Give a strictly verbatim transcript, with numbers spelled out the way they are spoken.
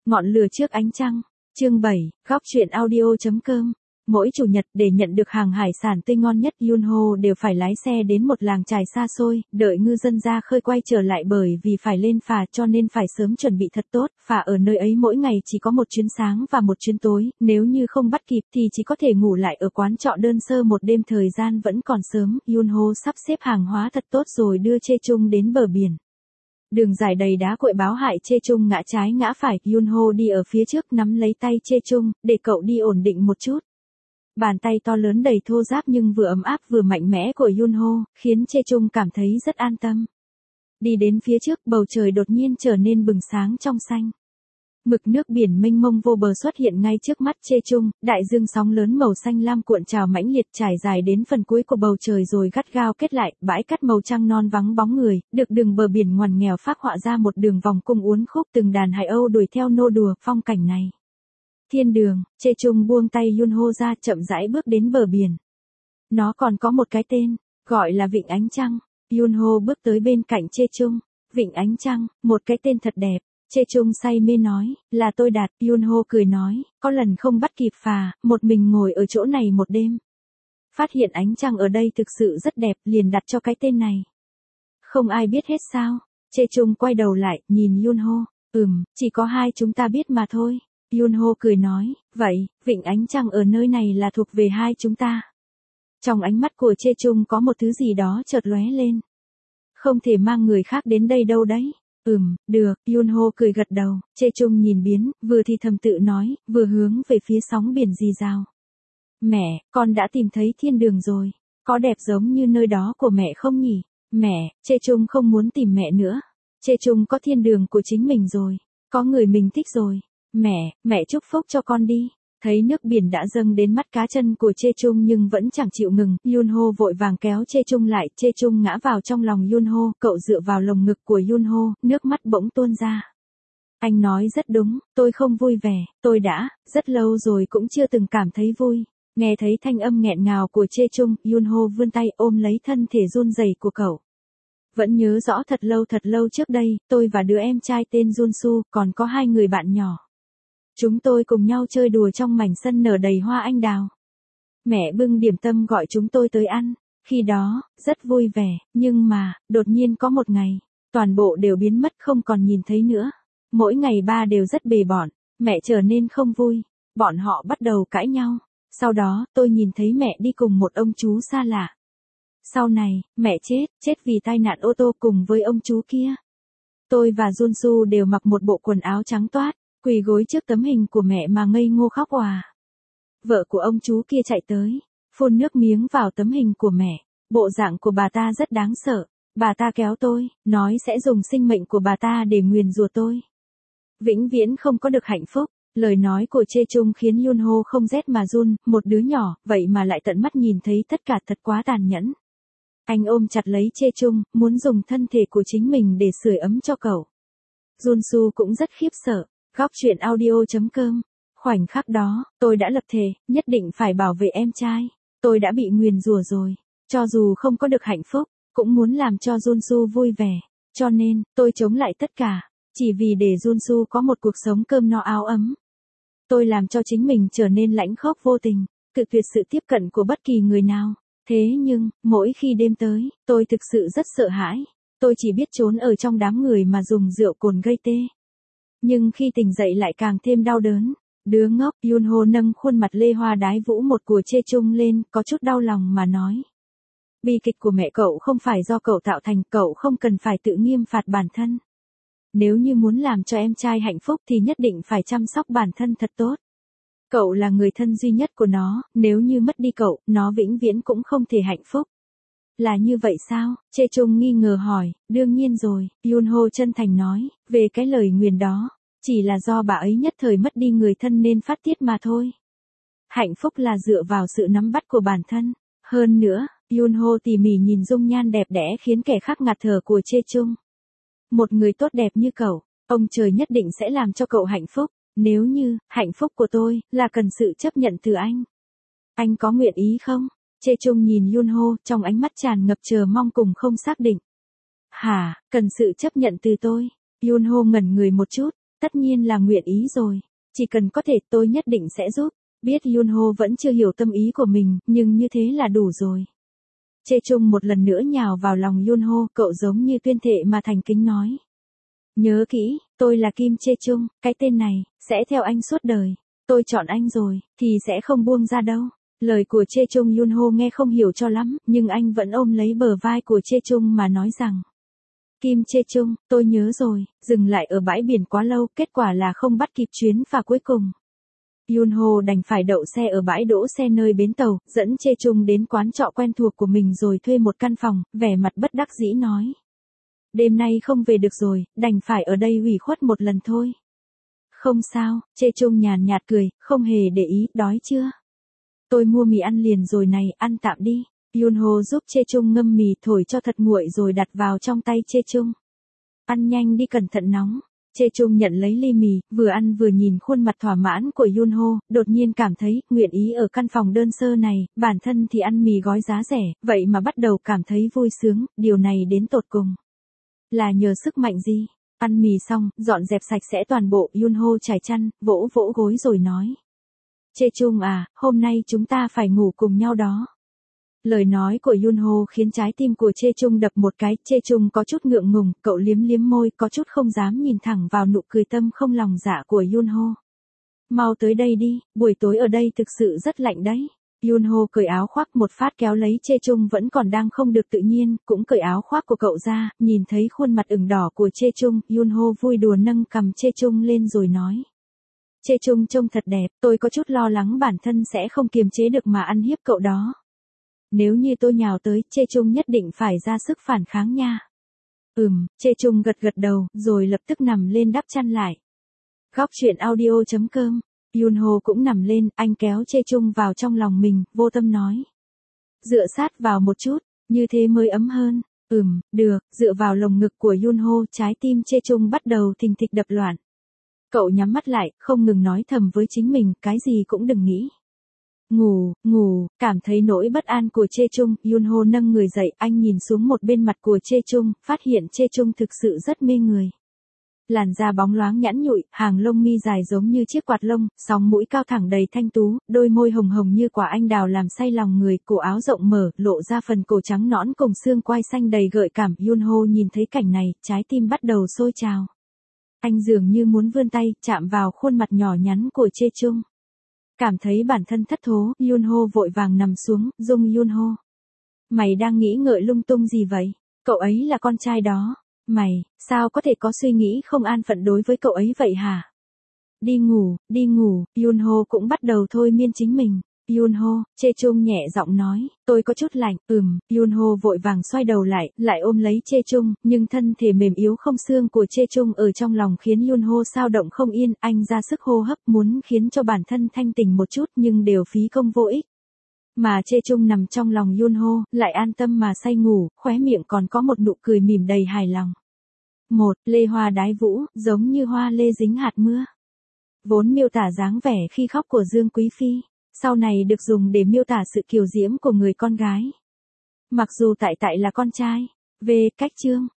Ngọn lửa trước ánh trăng. Chương bảy, góc truyện audio.com. Mỗi chủ nhật để nhận được hàng hải sản tươi ngon nhất Yunho đều phải lái xe đến một làng chài xa xôi, đợi ngư dân ra khơi quay trở lại bởi vì phải lên phà cho nên phải sớm chuẩn bị thật tốt. Phà ở nơi ấy mỗi ngày chỉ có một chuyến sáng và một chuyến tối, nếu như không bắt kịp thì chỉ có thể ngủ lại ở quán trọ đơn sơ một đêm. Thời gian vẫn còn sớm, Yunho sắp xếp hàng hóa thật tốt rồi đưa Chechung đến bờ biển. Đường dài đầy đá cội báo hại Chechung ngã trái ngã phải, Yunho đi ở phía trước nắm lấy tay Chechung, để cậu đi ổn định một chút. Bàn tay to lớn đầy thô ráp nhưng vừa ấm áp vừa mạnh mẽ của Yunho, khiến Chechung cảm thấy rất an tâm. Đi đến phía trước, bầu trời đột nhiên trở nên bừng sáng trong xanh. Mực nước biển mênh mông vô bờ xuất hiện ngay trước mắt Chechung, đại dương sóng lớn màu xanh lam cuộn trào mãnh liệt trải dài đến phần cuối của bầu trời rồi gắt gao kết lại, bãi cát màu trắng non vắng bóng người, được đường bờ biển ngoằn nghèo phác họa ra một đường vòng cung uốn khúc, từng đàn hải âu đuổi theo nô đùa phong cảnh này. Thiên đường. Chechung buông tay Yunho ra, chậm rãi bước đến bờ biển. Nó còn có một cái tên, gọi là Vịnh Ánh Trăng. Yunho bước tới bên cạnh Chechung. Vịnh Ánh Trăng, một cái tên thật đẹp. Chechung say mê nói, là tôi đặt. Yunho cười nói, có lần không bắt kịp phà, một mình ngồi ở chỗ này một đêm. Phát hiện ánh trăng ở đây thực sự rất đẹp, liền đặt cho cái tên này. Không ai biết hết sao? Chechung quay đầu lại, nhìn Yunho. Ừm, chỉ có hai chúng ta biết mà thôi. Yunho cười nói, vậy, Vịnh Ánh Trăng ở nơi này là thuộc về hai chúng ta. Trong ánh mắt của Chechung có một thứ gì đó chợt lóe lên. Không thể mang người khác đến đây đâu đấy. Ừm, được, Yunho cười gật đầu. Chechung nhìn biến, vừa thì thầm tự nói, vừa hướng về phía sóng biển rì rào. Mẹ, con đã tìm thấy thiên đường rồi. Có đẹp giống như nơi đó của mẹ không nhỉ? Mẹ, Chechung không muốn tìm mẹ nữa. Chechung có thiên đường của chính mình rồi. Có người mình thích rồi. Mẹ, mẹ chúc phúc cho con đi. Thấy nước biển đã dâng đến mắt cá chân của Chechung nhưng vẫn chẳng chịu ngừng, Yunho vội vàng kéo Chechung lại, Chechung ngã vào trong lòng Yunho, cậu dựa vào lồng ngực của Yunho, nước mắt bỗng tuôn ra. Anh nói rất đúng, tôi không vui vẻ, tôi đã, rất lâu rồi cũng chưa từng cảm thấy vui. Nghe thấy thanh âm nghẹn ngào của Chechung, Yunho vươn tay ôm lấy thân thể run rẩy của cậu. Vẫn nhớ rõ thật lâu thật lâu trước đây, tôi và đứa em trai tên Junsu, còn có hai người bạn nhỏ. Chúng tôi cùng nhau chơi đùa trong mảnh sân nở đầy hoa anh đào. Mẹ bưng điểm tâm gọi chúng tôi tới ăn. Khi đó, rất vui vẻ, nhưng mà, đột nhiên có một ngày, toàn bộ đều biến mất không còn nhìn thấy nữa. Mỗi ngày ba đều rất bề bộn, mẹ trở nên không vui. Bọn họ bắt đầu cãi nhau. Sau đó, tôi nhìn thấy mẹ đi cùng một ông chú xa lạ. Sau này, mẹ chết, chết vì tai nạn ô tô cùng với ông chú kia. Tôi và Junsu đều mặc một bộ quần áo trắng toát. Quỳ gối trước tấm hình của mẹ mà ngây ngô khóc òa. Vợ của ông chú kia chạy tới, phun nước miếng vào tấm hình của mẹ. Bộ dạng của bà ta rất đáng sợ. Bà ta kéo tôi, nói sẽ dùng sinh mệnh của bà ta để nguyền rủa tôi. Vĩnh viễn không có được hạnh phúc. Lời nói của Chechung khiến Yunho không rét mà run, một đứa nhỏ, vậy mà lại tận mắt nhìn thấy tất cả, thật quá tàn nhẫn. Anh ôm chặt lấy Chechung, muốn dùng thân thể của chính mình để sưởi ấm cho cậu. Junsu cũng rất khiếp sợ. Góc truyện audio.com. Khoảnh khắc đó, tôi đã lập thề, nhất định phải bảo vệ em trai. Tôi đã bị nguyền rủa rồi. Cho dù không có được hạnh phúc, cũng muốn làm cho Junsu vui vẻ. Cho nên, tôi chống lại tất cả. Chỉ vì để Junsu có một cuộc sống cơm no áo ấm. Tôi làm cho chính mình trở nên lãnh khốc vô tình, cự tuyệt sự tiếp cận của bất kỳ người nào. Thế nhưng, mỗi khi đêm tới, tôi thực sự rất sợ hãi. Tôi chỉ biết trốn ở trong đám người mà dùng rượu cồn gây tê. Nhưng khi tỉnh dậy lại càng thêm đau đớn. Đứa ngốc, Yunho nâng khuôn mặt lê hoa đái vũ một của Chechung lên, có chút đau lòng mà nói. Bi kịch của mẹ cậu không phải do cậu tạo thành, cậu không cần phải tự nghiêm phạt bản thân. Nếu như muốn làm cho em trai hạnh phúc thì nhất định phải chăm sóc bản thân thật tốt. Cậu là người thân duy nhất của nó, nếu như mất đi cậu, nó vĩnh viễn cũng không thể hạnh phúc. Là như vậy sao? Chechung nghi ngờ hỏi, đương nhiên rồi, Yunho chân thành nói, về cái lời nguyền đó, chỉ là do bà ấy nhất thời mất đi người thân nên phát tiết mà thôi. Hạnh phúc là dựa vào sự nắm bắt của bản thân. Hơn nữa, Yunho tỉ mỉ nhìn dung nhan đẹp đẽ khiến kẻ khác ngạt thở của Chechung. Một người tốt đẹp như cậu, ông trời nhất định sẽ làm cho cậu hạnh phúc, nếu như, hạnh phúc của tôi, là cần sự chấp nhận từ anh. Anh có nguyện ý không? Chechung nhìn Yunho, trong ánh mắt tràn ngập chờ mong cùng không xác định. Hả, cần sự chấp nhận từ tôi. Yunho ngẩn người một chút, Tất nhiên là nguyện ý rồi. Chỉ cần có thể tôi nhất định sẽ giúp. Biết Yunho vẫn chưa hiểu tâm ý của mình, nhưng như thế là đủ rồi. Chê Chung một lần nữa nhào vào lòng Yunho, cậu giống như tuyên thệ mà thành kính nói. Nhớ kỹ, tôi là Kim Chê Chung, cái tên này, sẽ theo anh suốt đời. Tôi chọn anh rồi, thì sẽ không buông ra đâu. Lời của Chê Chung Yunho nghe không hiểu cho lắm, nhưng anh vẫn ôm lấy bờ vai của Chê Chung mà nói rằng. Kim Chê Chung, tôi nhớ rồi, dừng lại ở bãi biển quá lâu, kết quả là không bắt kịp chuyến phà cuối cùng. Yunho đành phải đậu xe ở bãi đỗ xe nơi bến tàu, dẫn Chê Chung đến quán trọ quen thuộc của mình rồi thuê một căn phòng, vẻ mặt bất đắc dĩ nói. Đêm nay không về được rồi, đành phải ở đây ủy khuất một lần thôi. Không sao, Chê Chung nhàn nhạt cười, không hề để ý, đói chưa? Tôi mua mì ăn liền rồi này, ăn tạm đi. Yunho giúp Chê Chung ngâm mì thổi cho thật nguội rồi đặt vào trong tay Chê Chung. Ăn nhanh đi, cẩn thận nóng. Chê Chung nhận lấy ly mì, vừa ăn vừa nhìn khuôn mặt thỏa mãn của Yunho, đột nhiên cảm thấy, nguyện ý ở căn phòng đơn sơ này, bản thân thì ăn mì gói giá rẻ, vậy mà bắt đầu cảm thấy vui sướng, điều này đến tột cùng. Là nhờ sức mạnh gì? Ăn mì xong, dọn dẹp sạch sẽ toàn bộ, Yunho trải chăn, vỗ vỗ gối rồi nói. Chê Chung à, hôm nay chúng ta phải ngủ cùng nhau đó. Lời nói của Yunho khiến trái tim của Chê Chung đập một cái, Chê Chung có chút ngượng ngùng, cậu liếm liếm môi, có chút không dám nhìn thẳng vào nụ cười tâm không lòng dạ của Yunho. Mau tới đây đi, buổi tối ở đây thực sự rất lạnh đấy. Yunho cởi áo khoác một phát kéo lấy Chê Chung vẫn còn đang không được tự nhiên, cũng cởi áo khoác của cậu ra, nhìn thấy khuôn mặt ửng đỏ của Chê Chung, Yunho vui đùa nâng cằm Chê Chung lên rồi nói. Chê Chung trông thật đẹp, tôi có chút lo lắng bản thân sẽ không kiềm chế được mà ăn hiếp cậu đó. Nếu như tôi nhào tới, Chê Chung nhất định phải ra sức phản kháng nha. Ừm, Chê Chung gật gật đầu, rồi lập tức nằm lên đắp chăn lại. Góc truyện audio chấm com. Yunho cũng nằm lên, anh kéo Chê Chung vào trong lòng mình, vô tâm nói. Dựa sát vào một chút, như thế mới ấm hơn. Ừm, được, dựa vào lồng ngực của Yunho, trái tim Chê Chung bắt đầu thình thịch đập loạn. Cậu nhắm mắt lại, không ngừng nói thầm với chính mình, cái gì cũng đừng nghĩ. Ngủ, ngủ, cảm thấy nỗi bất an của Chê Chung, Yunho nâng người dậy, anh nhìn xuống một bên mặt của Chê Chung, phát hiện Chê Chung thực sự rất mê người. Làn da bóng loáng nhẵn nhụi, hàng lông mi dài giống như chiếc quạt lông, sóng mũi cao thẳng đầy thanh tú, đôi môi hồng hồng như quả anh đào làm say lòng người, cổ áo rộng mở, lộ ra phần cổ trắng nõn cùng xương quai xanh đầy gợi cảm. Yunho nhìn thấy cảnh này, trái tim bắt đầu sôi trào. Anh dường như muốn vươn tay, chạm vào khuôn mặt nhỏ nhắn của Chê Chung. Cảm thấy bản thân thất thố, Yunho vội vàng nằm xuống, Dung Yunho. Mày đang nghĩ ngợi lung tung gì vậy? Cậu ấy là con trai đó. Mày, sao có thể có suy nghĩ không an phận đối với cậu ấy vậy hả? Đi ngủ, đi ngủ, Yunho cũng bắt đầu thôi miên chính mình. Yunho, Chê Chung nhẹ giọng nói, tôi có chút lạnh, ừm, Yunho vội vàng xoay đầu lại, lại ôm lấy Chê Chung, nhưng thân thể mềm yếu không xương của Chê Chung ở trong lòng khiến Yunho sao động không yên, anh ra sức hô hấp muốn khiến cho bản thân thanh tỉnh một chút nhưng đều phí công vô ích. Mà Chê Chung nằm trong lòng Yunho, lại an tâm mà say ngủ, khóe miệng còn có một nụ cười mỉm đầy hài lòng. Một, lê hoa đái vũ, giống như hoa lê dính hạt mưa. Vốn miêu tả dáng vẻ khi khóc của Dương Quý Phi. Sau này được dùng để miêu tả sự kiều diễm của người con gái. Mặc dù tại tại là con trai. Về cách chương.